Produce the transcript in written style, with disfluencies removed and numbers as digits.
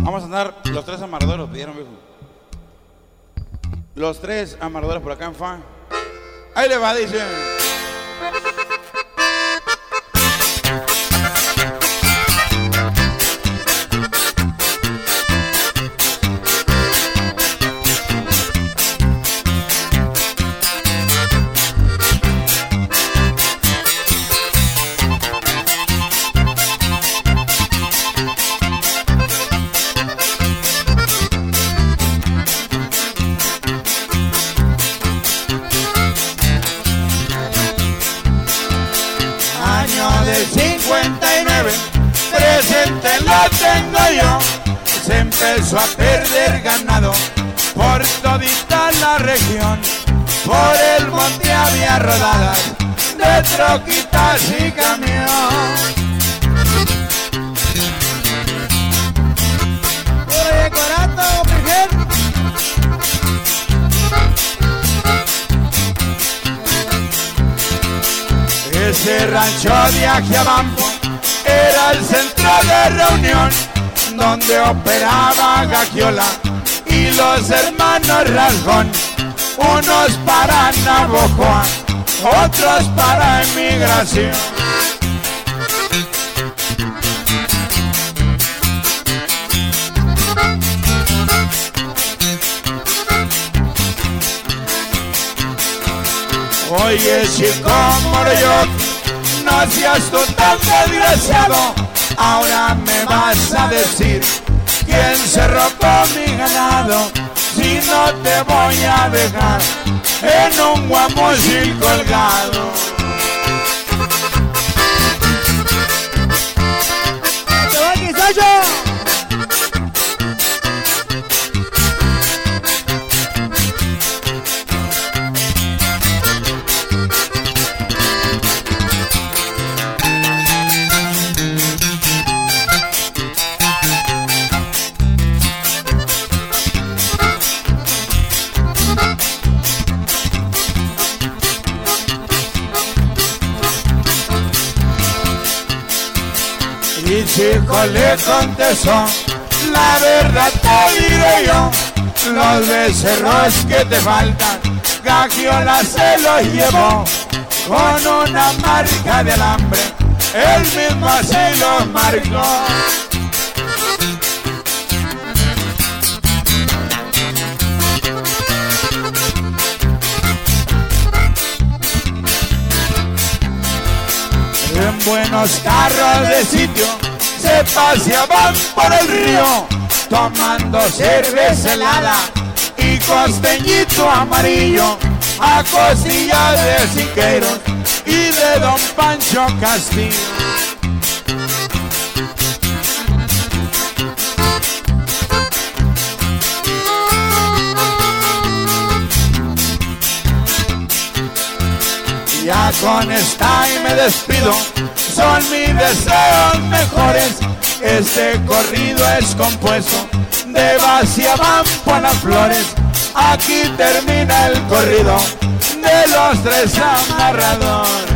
Vamos a andar los tres amarraderos, pidieron, viejo. Los tres amarraderos por acá en fan. Ahí le va, dice. Del 59, presente lo tengo yo. Se empezó a perder ganado por todita la región. Por el monte había rodadas de troquitas y camión. Oye, Corato, mujer. Ese rancho de Ajiabampo era el centro de reunión donde operaba Gagiola y los hermanos Rasgón, unos para Navojoa, otros para emigración. Oye, chico Moroyoc, no seas tú tan desgraciado. Ahora me vas a decir quién se robó mi ganado. Si no te voy a dejar en un guamucil colgado. ¡Te va, Quisayo! Y chico le contestó, la verdad te diré yo, los becerros que te faltan, Gagiola se los llevó, con una marca de alambre, él mismo así los marcó. En buenos carros de sitio se paseaban por el río, tomando cerveza helada y costeñito amarillo, a costillas de Siqueiros y de Don Pancho Castillo. Ya con esta y me despido, son mis deseos mejores. Este corrido es compuesto de Vaciabampo a Las Flores. Aquí termina el corrido de los tres amarradores.